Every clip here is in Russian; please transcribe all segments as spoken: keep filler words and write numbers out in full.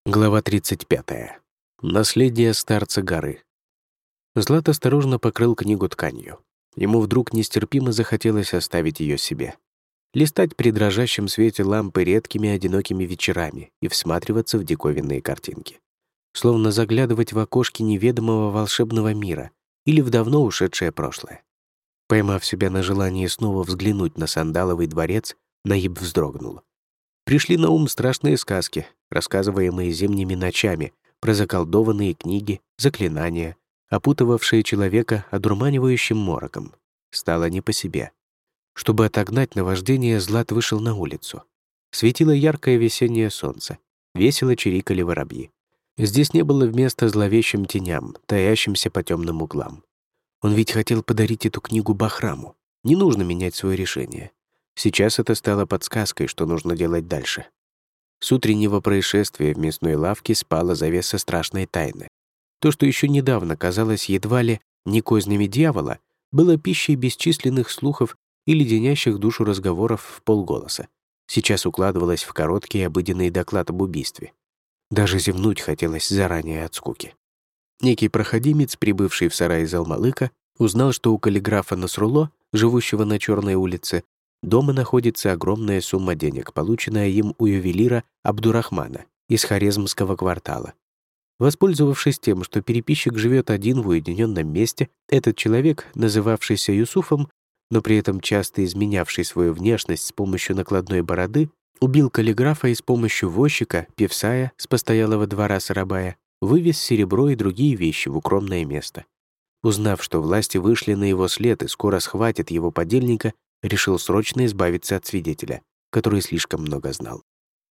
Глава тридцать пятая. Наследие старца горы. Злат осторожно покрыл книгу тканью. Ему вдруг нестерпимо захотелось оставить ее себе. Листать при дрожащем свете лампы редкими одинокими вечерами и всматриваться в диковинные картинки. Словно заглядывать в окошки неведомого волшебного мира или в давно ушедшее прошлое. Поймав себя на желании снова взглянуть на Сандаловый дворец, Наиб вздрогнул. Пришли на ум страшные сказки, рассказываемые зимними ночами, про заколдованные книги, заклинания, опутывавшие человека одурманивающим мороком. Стало не по себе. Чтобы отогнать наваждение, Злат вышел на улицу. Светило яркое весеннее солнце. Весело чирикали воробьи. Здесь не было места зловещим теням, таящимся по темным углам. Он ведь хотел подарить эту книгу Бахраму. Не нужно менять свое решение. Сейчас это стало подсказкой, что нужно делать дальше. С утреннего происшествия в мясной лавке спала завеса страшной тайны. То, что еще недавно казалось едва ли не кознями дьявола, было пищей бесчисленных слухов и леденящих душу разговоров в полголоса. Сейчас укладывалось в короткий обыденный доклад об убийстве. Даже зевнуть хотелось заранее от скуки. Некий проходимец, прибывший в сарай из Алмалыка, узнал, что у каллиграфа Насрулло, живущего на Черной улице, дома находится огромная сумма денег, полученная им у ювелира Абдурахмана из Хорезмского квартала. Воспользовавшись тем, что переписчик живет один в уединенном месте, этот человек, называвшийся Юсуфом, но при этом часто изменявший свою внешность с помощью накладной бороды, убил каллиграфа и с помощью возчика, певсая с постоялого двора Сарабая, вывез серебро и другие вещи в укромное место. Узнав, что власти вышли на его след и скоро схватят его подельника, решил срочно избавиться от свидетеля, который слишком много знал.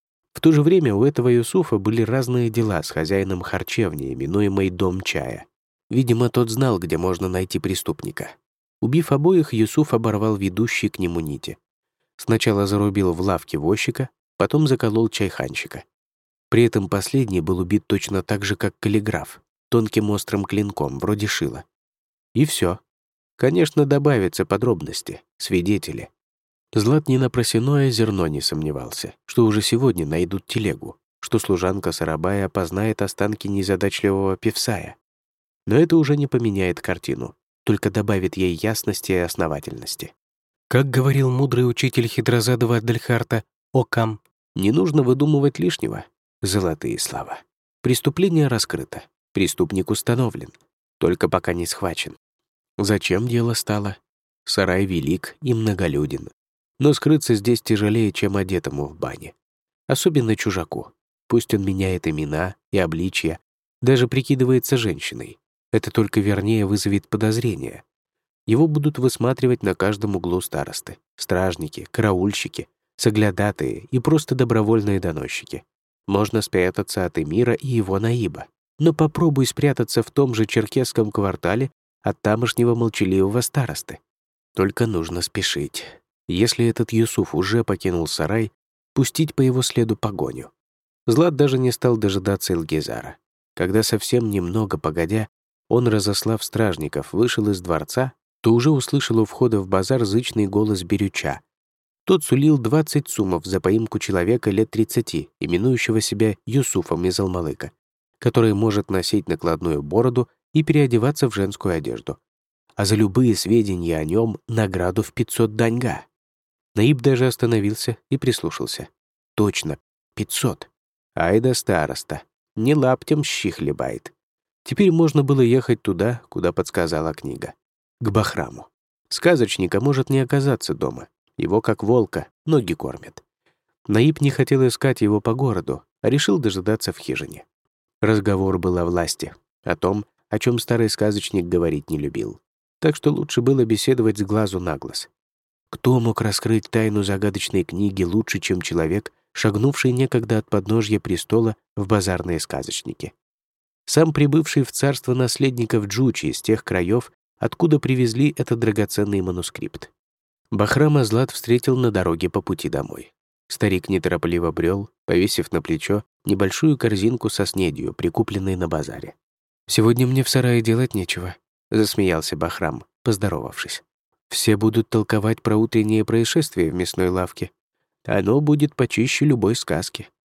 В то же время у этого Юсуфа были разные дела с хозяином харчевни, именуемой «Дом чая». Видимо, тот знал, где можно найти преступника. Убив обоих, Юсуф оборвал ведущие к нему нити. Сначала зарубил в лавке возчика, потом заколол чайханщика. При этом последний был убит точно так же, как каллиграф, тонким острым клинком, вроде шила. И все. Конечно, добавятся подробности, свидетели. Злат ни на просяное зерно не сомневался, что уже сегодня найдут телегу, что служанка Сарабая опознает останки незадачливого певсая. Но это уже не поменяет картину, только добавит ей ясности и основательности. Как говорил мудрый учитель Хитрозадова Адельхарта Окам, не нужно выдумывать лишнего. Золотые слова. Преступление раскрыто, преступник установлен, только пока не схвачен. Зачем дело стало? Сарай велик и многолюден. Но скрыться здесь тяжелее, чем одетому в бане. Особенно чужаку. Пусть он меняет имена и обличья, даже прикидывается женщиной. Это только вернее вызовет подозрения. Его будут высматривать на каждом углу старосты, стражники, караульщики, соглядатые и просто добровольные доносчики. Можно спрятаться от эмира и его наиба. Но попробуй спрятаться в том же черкесском квартале от тамошнего молчаливого старосты. Только нужно спешить. Если этот Юсуф уже покинул сарай, пустить по его следу погоню. Злат даже не стал дожидаться Илгизара. Когда совсем немного погодя, он, разослав стражников, вышел из дворца, то уже услышал у входа в базар зычный голос Берюча. Тот сулил двадцать сумов за поимку человека лет тридцати, именующего себя Юсуфом из Алмалыка, который может носить накладную бороду и переодеваться в женскую одежду. А за любые сведения о нем награду в пятьсот даньга. Наиб даже остановился и прислушался. Точно, пятьсот. Ай да староста, не лаптем щи хлебает. Теперь можно было ехать туда, куда подсказала книга. К Бахраму. Сказочника может не оказаться дома. Его, как волка, ноги кормят. Наиб не хотел искать его по городу, а решил дожидаться в хижине. Разговор был о власти, о том, о чем старый сказочник говорить не любил. Так что лучше было беседовать с глазу на глаз. Кто мог раскрыть тайну загадочной книги лучше, чем человек, шагнувший некогда от подножья престола в базарные сказочники? Сам прибывший в царство наследников Джучи из тех краев, откуда привезли этот драгоценный манускрипт. Бахрама Злат встретил на дороге по пути домой. Старик неторопливо брел, повесив на плечо небольшую корзинку со снедью, прикупленной на базаре. «Сегодня мне в сарае делать нечего», — засмеялся Бахрам, поздоровавшись. «Все будут толковать про утреннее происшествие в мясной лавке. Оно будет почище любой сказки.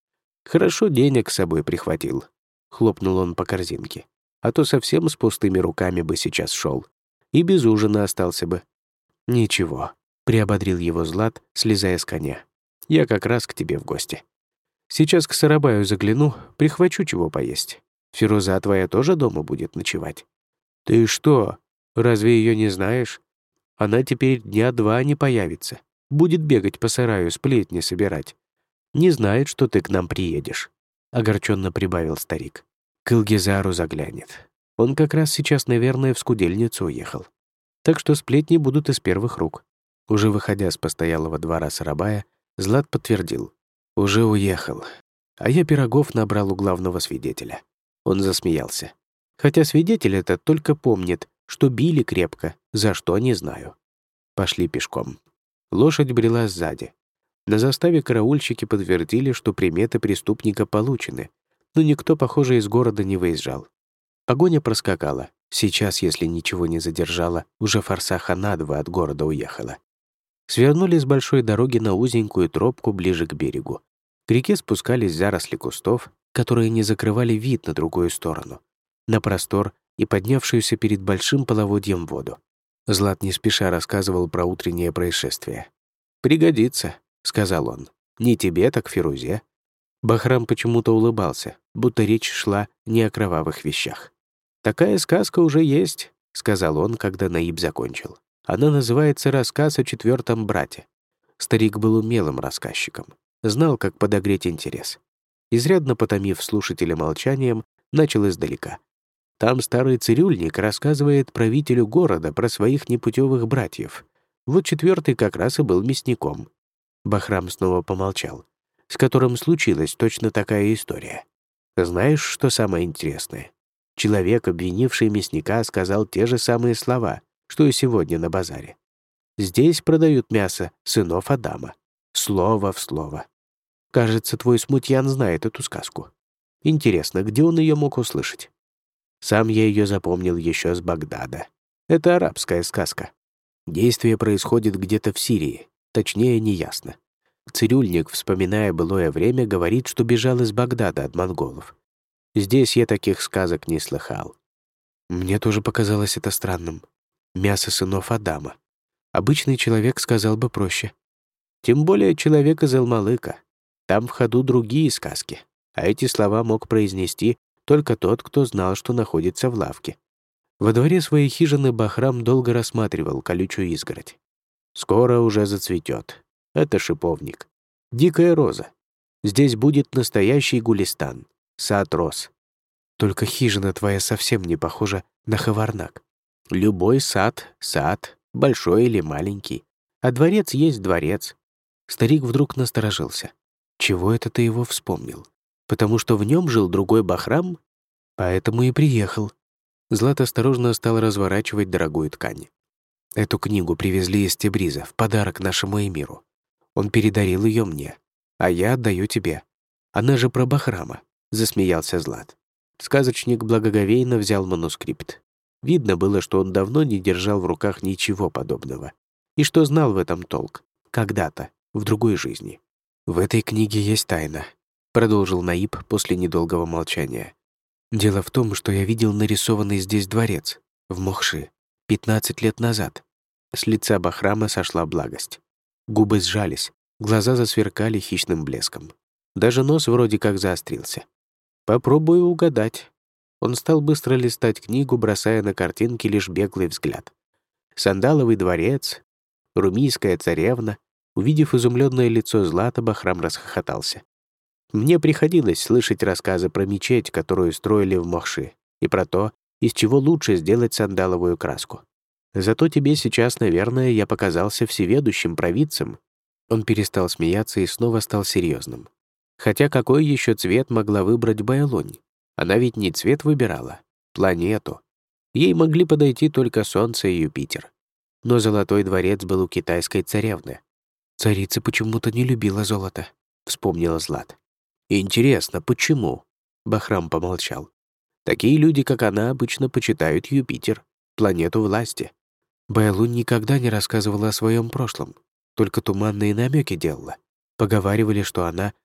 Хорошо денег с собой прихватил. Хлопнул он по корзинке. А то совсем с пустыми руками бы сейчас шел. И без ужина остался бы. Ничего, приободрил его Злат, слезая с коня. Я как раз к тебе в гости. Сейчас к Сарабаю загляну, прихвачу чего поесть. Фируза твоя тоже дома будет ночевать. Ты что, разве ее не знаешь? Она теперь дня два не появится. Будет бегать по сараю, сплетни собирать. Не знает, что ты к нам приедешь. Огорченно прибавил старик. К Илгизару заглянет. Он как раз сейчас, наверное, в скудельницу уехал. Так что сплетни будут из первых рук. Уже выходя с постоялого двора Сарабая, Злат подтвердил. Уже уехал. А я пирогов набрал у главного свидетеля. Он засмеялся. Хотя свидетель этот только помнит, что били крепко, за что не знаю. Пошли пешком. Лошадь брела сзади. На заставе караульщики подтвердили, что приметы преступника получены, но никто, похоже, из города не выезжал. Погоня проскакала. Сейчас, если ничего не задержало, уже форсаха на два от города уехала. Свернули с большой дороги на узенькую тропку ближе к берегу. К реке спускались заросли кустов, которые не закрывали вид на другую сторону, на простор и поднявшуюся перед большим половодьем воду. Злат не спеша рассказывал про утреннее происшествие. «Пригодится», — сказал он. «Не тебе, так Фирузе». Бахрам почему-то улыбался, будто речь шла не о кровавых вещах. «Такая сказка уже есть», — сказал он, когда Наиб закончил. «Она называется «Рассказ о четвертом брате». Старик был умелым рассказчиком, знал, как подогреть интерес. Изрядно потомив слушателя молчанием, начал издалека. Там старый цирюльник рассказывает правителю города про своих непутевых братьев. Вот четвертый как раз и был мясником. Бахрам снова помолчал. С которым случилась точно такая история. Знаешь, что самое интересное? Человек, обвинивший мясника, сказал те же самые слова, что и сегодня на базаре. Здесь продают мясо сынов Адама. Слово в слово. Кажется, твой смутьян знает эту сказку. Интересно, где он ее мог услышать? Сам я ее запомнил еще с Багдада. Это арабская сказка. Действие происходит где-то в Сирии, точнее, неясно. Цирюльник, вспоминая былое время, говорит, что бежал из Багдада от монголов. Здесь я таких сказок не слыхал. Мне тоже показалось это странным. Мясо сынов Адама. Обычный человек сказал бы проще. Тем более человек из Алмалыка. Там в ходу другие сказки, а эти слова мог произнести только тот, кто знал, что находится в лавке. Во дворе своей хижины Бахрам долго рассматривал колючую изгородь. Скоро уже зацветет. Это шиповник. Дикая роза. Здесь будет настоящий гулистан. Сад роз. Только хижина твоя совсем не похожа на Хаварнак. Любой сад — сад, большой или маленький. А дворец есть дворец. Старик вдруг насторожился. Чего это ты его вспомнил? Потому что в нем жил другой Бахрам? Поэтому и приехал. Злат осторожно стал разворачивать дорогую ткань. Эту книгу привезли из Тебриза в подарок нашему эмиру. Он передарил ее мне, а я отдаю тебе. Она же про Бахрама», — засмеялся Злат. Сказочник благоговейно взял манускрипт. Видно было, что он давно не держал в руках ничего подобного. И что знал в этом толк. Когда-то, в другой жизни. «В этой книге есть тайна», — продолжил Наиб после недолгого молчания. «Дело в том, что я видел нарисованный здесь дворец, в Мохши, пятнадцать лет назад». С лица Бахрама сошла благость. Губы сжались, глаза засверкали хищным блеском. Даже нос вроде как заострился. «Попробую угадать». Он стал быстро листать книгу, бросая на картинки лишь беглый взгляд. Сандаловый дворец, румийская царевна. Увидев изумленное лицо Злата, Бахрам расхохотался. «Мне приходилось слышать рассказы про мечеть, которую строили в Мохши, и про то, из чего лучше сделать сандаловую краску. Зато тебе сейчас, наверное, я показался всеведущим провидцем». Он перестал смеяться и снова стал серьезным. Хотя какой еще цвет могла выбрать Байлунь? Она ведь не цвет выбирала, планету. Ей могли подойти только Солнце и Юпитер. Но Золотой дворец был у китайской царевны. «Царица почему-то не любила золото», — вспомнила Злат. «Интересно, почему?» — Бахрам помолчал. «Такие люди, как она, обычно почитают Юпитер, планету власти». Байлунь никогда не рассказывала о своем прошлом, только туманные намеки делала. Поговаривали, что она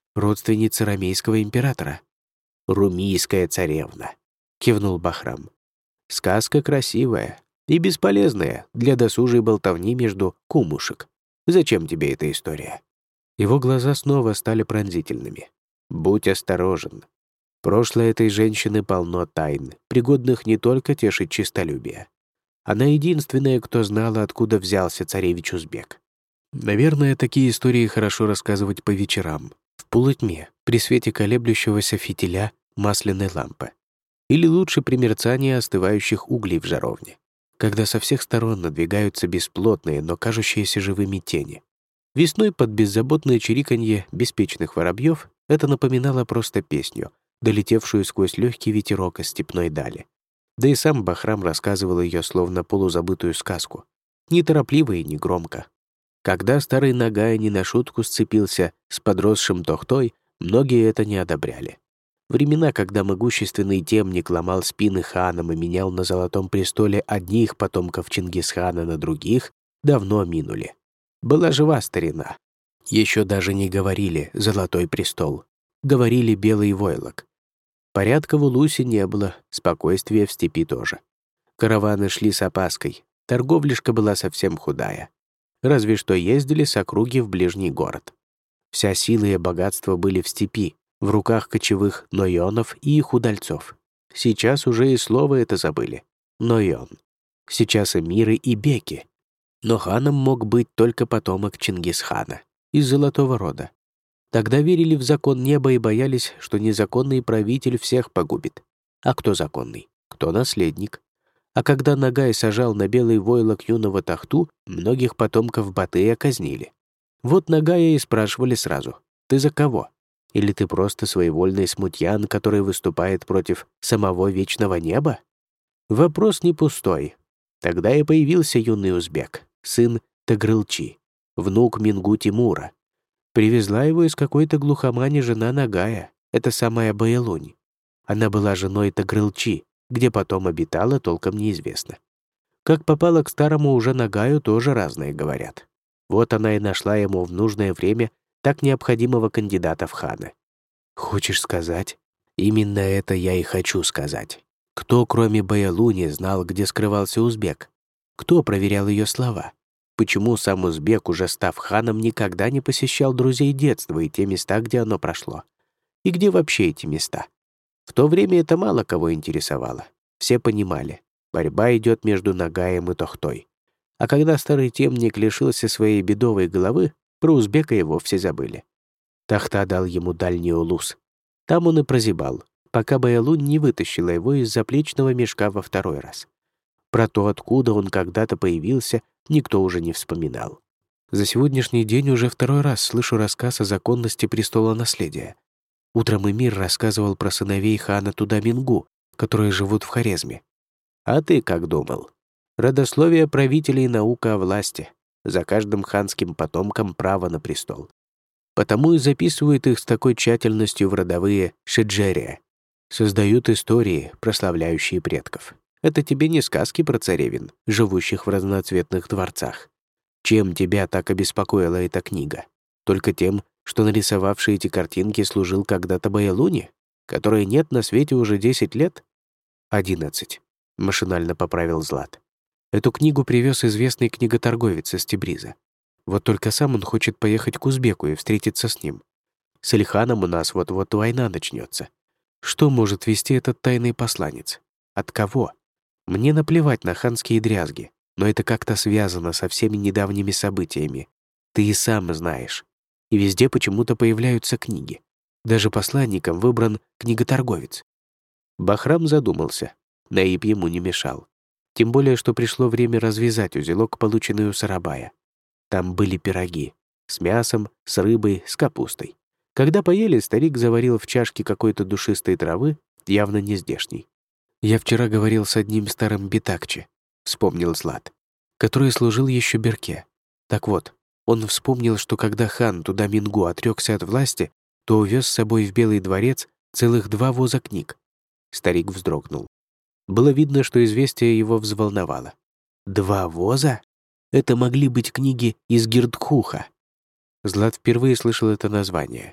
родственница ромейского императора. «Румийская царевна», — кивнул Бахрам. «Сказка красивая и бесполезная для досужей болтовни между кумушек. Зачем тебе эта история?» Его глаза снова стали пронзительными. «Будь осторожен. Прошлое этой женщины полно тайн, пригодных не только тешить честолюбие. Она единственная, кто знала, откуда взялся царевич-узбек. Наверное, такие истории хорошо рассказывать по вечерам, в полутьме, при свете колеблющегося фитиля масляной лампы. Или лучше при мерцании остывающих углей в жаровне, когда со всех сторон надвигаются бесплотные, но кажущиеся живыми тени. Весной под беззаботное чириканье беспечных воробьев это напоминало просто песню, долетевшую сквозь легкий ветерок из степной дали. Да и сам Бахрам рассказывал ее словно полузабытую сказку, неторопливо и негромко. Когда старый Нагай не на шутку сцепился с подросшим Тохтой, многие это не одобряли. Времена, когда могущественный темник ломал спины ханам и менял на Золотом престоле одних потомков Чингисхана на других, давно минули. Была жива старина. Еще даже не говорили «Золотой престол». Говорили «Белый войлок». Порядка в Улусе не было, спокойствия в степи тоже. Караваны шли с опаской, торговляшка была совсем худая. Разве что ездили с округи в ближний город. Вся сила и богатство были в степи, в руках кочевых нойонов и их удальцов. Сейчас уже и слово это забыли. Нойон. Сейчас эмиры и беки. Но ханом мог быть только потомок Чингисхана, из золотого рода. Тогда верили в закон неба и боялись, что незаконный правитель всех погубит. А кто законный? Кто наследник? А когда Нагай сажал на белый войлок юного Тахту, многих потомков Батыя казнили. Вот Нагая и спрашивали сразу: «Ты за кого? Или ты просто своевольный смутьян, который выступает против самого вечного неба?» Вопрос не пустой. Тогда и появился юный узбек, сын Тагрылчи, внук Мингу Тимура. Привезла его из какой-то глухомани жена Нагая, это самая Баялунь. Она была женой Тагрылчи, где потом обитала, толком неизвестно. Как попала к старому уже Нагаю, тоже разные говорят. Вот она и нашла ему в нужное время так необходимого кандидата в ханы. Хочешь сказать? Именно это я и хочу сказать. Кто, кроме Баялуни, знал, где скрывался узбек? Кто проверял ее слова? Почему сам узбек, уже став ханом, никогда не посещал друзей детства и те места, где оно прошло? И где вообще эти места? В то время это мало кого интересовало. Все понимали, борьба идет между Нагаем и Тохтой. А когда старый темник лишился своей бедовой головы, про узбека и вовсе забыли. Тахта дал ему дальний улус. Там он и прозябал, пока Баялунь не вытащила его из заплечного мешка во второй раз. Про то, откуда он когда-то появился, никто уже не вспоминал. За сегодняшний день уже второй раз слышу рассказ о законности престола наследия. Утром эмир рассказывал про сыновей хана Туда-Мингу, которые живут в Хорезме. А ты как думал? Родословие правителей — наука о власти. За каждым ханским потомком право на престол. Потому и записывают их с такой тщательностью в родовые шеджерия. Создают истории, прославляющие предков. Это тебе не сказки про царевин, живущих в разноцветных дворцах. Чем тебя так обеспокоила эта книга? Только тем, что нарисовавший эти картинки служил когда-то Баялуни, которой нет на свете уже десять лет? Одиннадцать. Машинально поправил Злат. Эту книгу привез известный книготорговец из Тебриза. Вот только сам он хочет поехать к узбеку и встретиться с ним. С Ильханом у нас вот-вот война начнется. Что может вести этот тайный посланец? От кого? Мне наплевать на ханские дрязги, но это как-то связано со всеми недавними событиями. Ты и сам знаешь. И везде почему-то появляются книги. Даже посланником выбран книготорговец. Бахрам задумался. Наиб ему не мешал. Тем более, что пришло время развязать узелок, полученный у Сарабая. Там были пироги. С мясом, с рыбой, с капустой. Когда поели, старик заварил в чашке какой-то душистой травы, явно не здешней. «Я вчера говорил с одним старым битакче», — вспомнил Злат, который служил еще Берке. Так вот, он вспомнил, что когда хан Туда-Мингу отрекся от власти, то увез с собой в Белый дворец целых два воза книг. Старик вздрогнул. Было видно, что известие его взволновало. «Два воза? Это могли быть книги из Гирдхуха». Злат впервые слышал это название.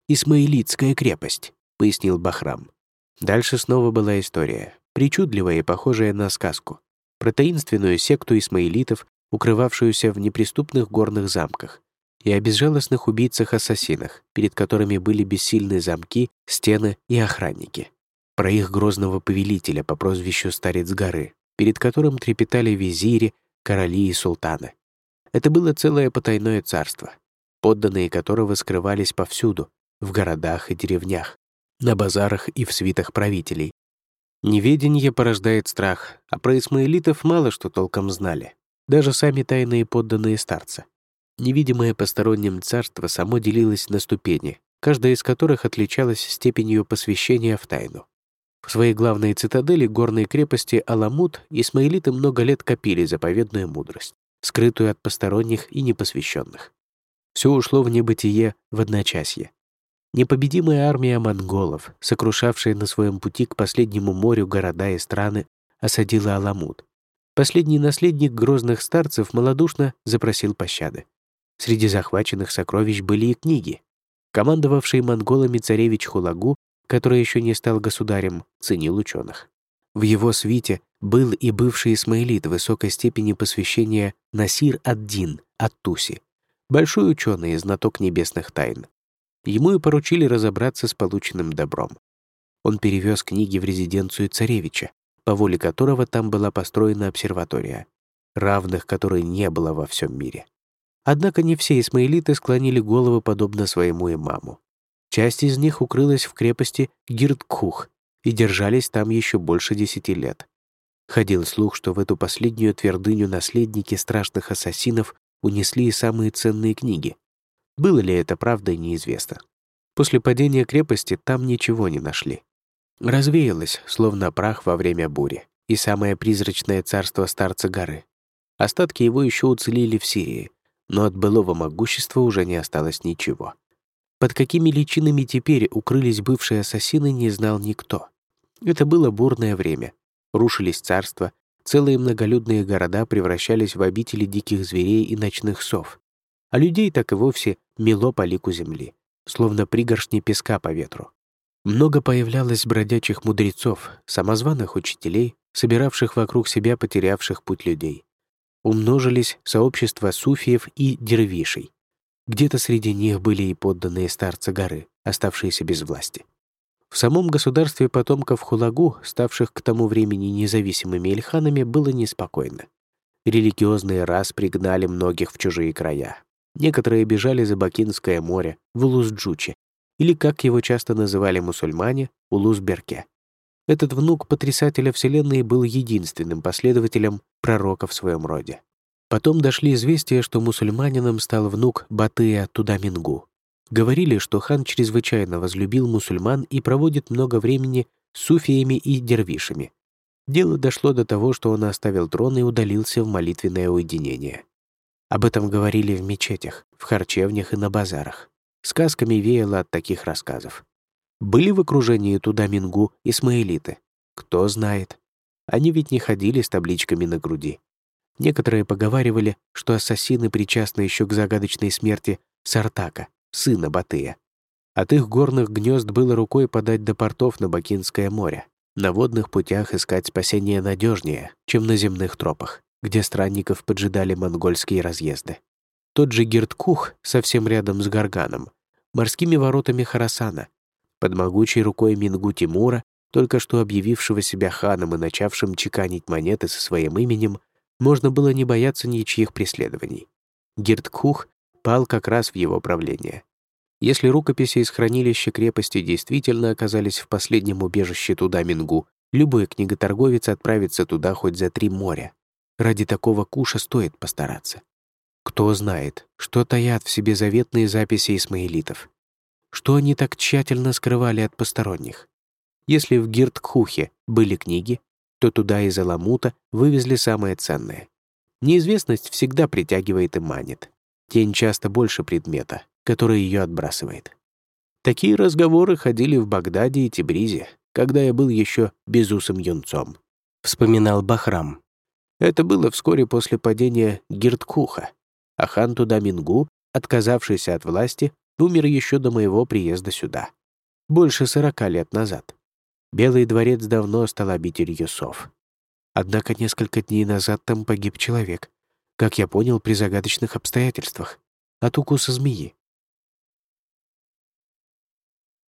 Исмаилитская крепость», — пояснил Бахрам. Дальше снова была история, причудливая и похожая на сказку, про таинственную секту исмаилитов, укрывавшуюся в неприступных горных замках, и о безжалостных убийцах-ассасинах, перед которыми были бессильны замки, стены и охранники. Про их грозного повелителя по прозвищу Старец горы, перед которым трепетали визири, короли и султаны. Это было целое потайное царство, подданные которого скрывались повсюду, в городах и деревнях, на базарах и в свитах правителей. Неведение порождает страх, а про исмаилитов мало что толком знали, даже сами тайные подданные старца. Невидимое посторонним царство само делилось на ступени, каждая из которых отличалась степенью посвящения в тайну. В своей главной цитадели горной крепости Аламут исмаилиты много лет копили заповедную мудрость, скрытую от посторонних и непосвященных. Все ушло в небытие в одночасье. Непобедимая армия монголов, сокрушавшая на своем пути к последнему морю города и страны, осадила Аламут. Последний наследник грозных старцев малодушно запросил пощады. Среди захваченных сокровищ были и книги. Командовавший монголами царевич Хулагу, который еще не стал государем, ценил ученых. В его свите был и бывший исмаилит высокой степени посвящения Насир ад-Дин ат-Туси, большой ученый и знаток небесных тайн. Ему и поручили разобраться с полученным добром. Он перевез книги в резиденцию царевича, по воле которого там была построена обсерватория, равных которой не было во всем мире. Однако не все исмаилиты склонили головы подобно своему имаму. Часть из них укрылась в крепости Гирдкух и держались там еще больше десяти лет. Ходил слух, что в эту последнюю твердыню наследники страшных ассасинов унесли и самые ценные книги. Было ли это правдой, неизвестно. После падения крепости там ничего не нашли. Развеялось, словно прах во время бури, и самое призрачное царство Старца горы. Остатки его еще уцелели в Сирии, но от былого могущества уже не осталось ничего. Под какими личинами теперь укрылись бывшие ассасины, не знал никто. Это было бурное время. Рушились царства, целые многолюдные города превращались в обители диких зверей и ночных сов, а людей так и вовсе мело по лику земли, словно пригоршни песка по ветру. Много появлялось бродячих мудрецов, самозваных учителей, собиравших вокруг себя потерявших путь людей. Умножились сообщества суфиев и дервишей. Где-то среди них были и подданные старца горы, оставшиеся без власти. В самом государстве потомков Хулагу, ставших к тому времени независимыми ильханами, было неспокойно. Религиозные распри гнали многих в чужие края. Некоторые бежали за Бакинское море, в Улус-Джучи, или, как его часто называли мусульмане, Улус-Берке. Этот внук потрясателя Вселенной был единственным последователем пророка в своем роде. Потом дошли известия, что мусульманином стал внук Батыя Тудамингу. Говорили, что хан чрезвычайно возлюбил мусульман и проводит много времени с суфиями и дервишами. Дело дошло до того, что он оставил трон и удалился в молитвенное уединение. Об этом говорили в мечетях, в харчевнях и на базарах. Сказками веяло от таких рассказов. Были в окружении Тудамингу исмаилиты? Кто знает. Они ведь не ходили с табличками на груди. Некоторые поговаривали, что ассасины причастны еще к загадочной смерти Сартака, сына Батыя. От их горных гнезд было рукой подать до портов на Бакинское море. На водных путях искать спасение надежнее, чем на земных тропах, где странников поджидали монгольские разъезды. Тот же Гирдкух, совсем рядом с Гарганом, морскими воротами Хорасана, под могучей рукой Мингу Тимура, только что объявившего себя ханом и начавшим чеканить монеты со своим именем, можно было не бояться ничьих преследований. Гирдкух пал как раз в его правление. Если рукописи из хранилища крепости действительно оказались в последнем убежище Тудамингу, любой книготорговец отправится туда хоть за три моря. Ради такого куша стоит постараться. Кто знает, что таят в себе заветные записи исмаилитов? Что они так тщательно скрывали от посторонних? Если в Гирдкухе были книги, то туда из Аламута вывезли самое ценное. Неизвестность всегда притягивает и манит. Тень часто больше предмета, который ее отбрасывает. Такие разговоры ходили в Багдаде и Тебризе, когда я был еще безусым юнцом, вспоминал Бахрам. Это было вскоре после падения Гирдкуха, а хан Тудамингу, отказавшийся от власти, Умер еще до моего приезда сюда. Больше сорока лет назад. Белый дворец давно стал обителью сов. Однако несколько дней назад там погиб человек. Как я понял, при загадочных обстоятельствах. От укуса змеи.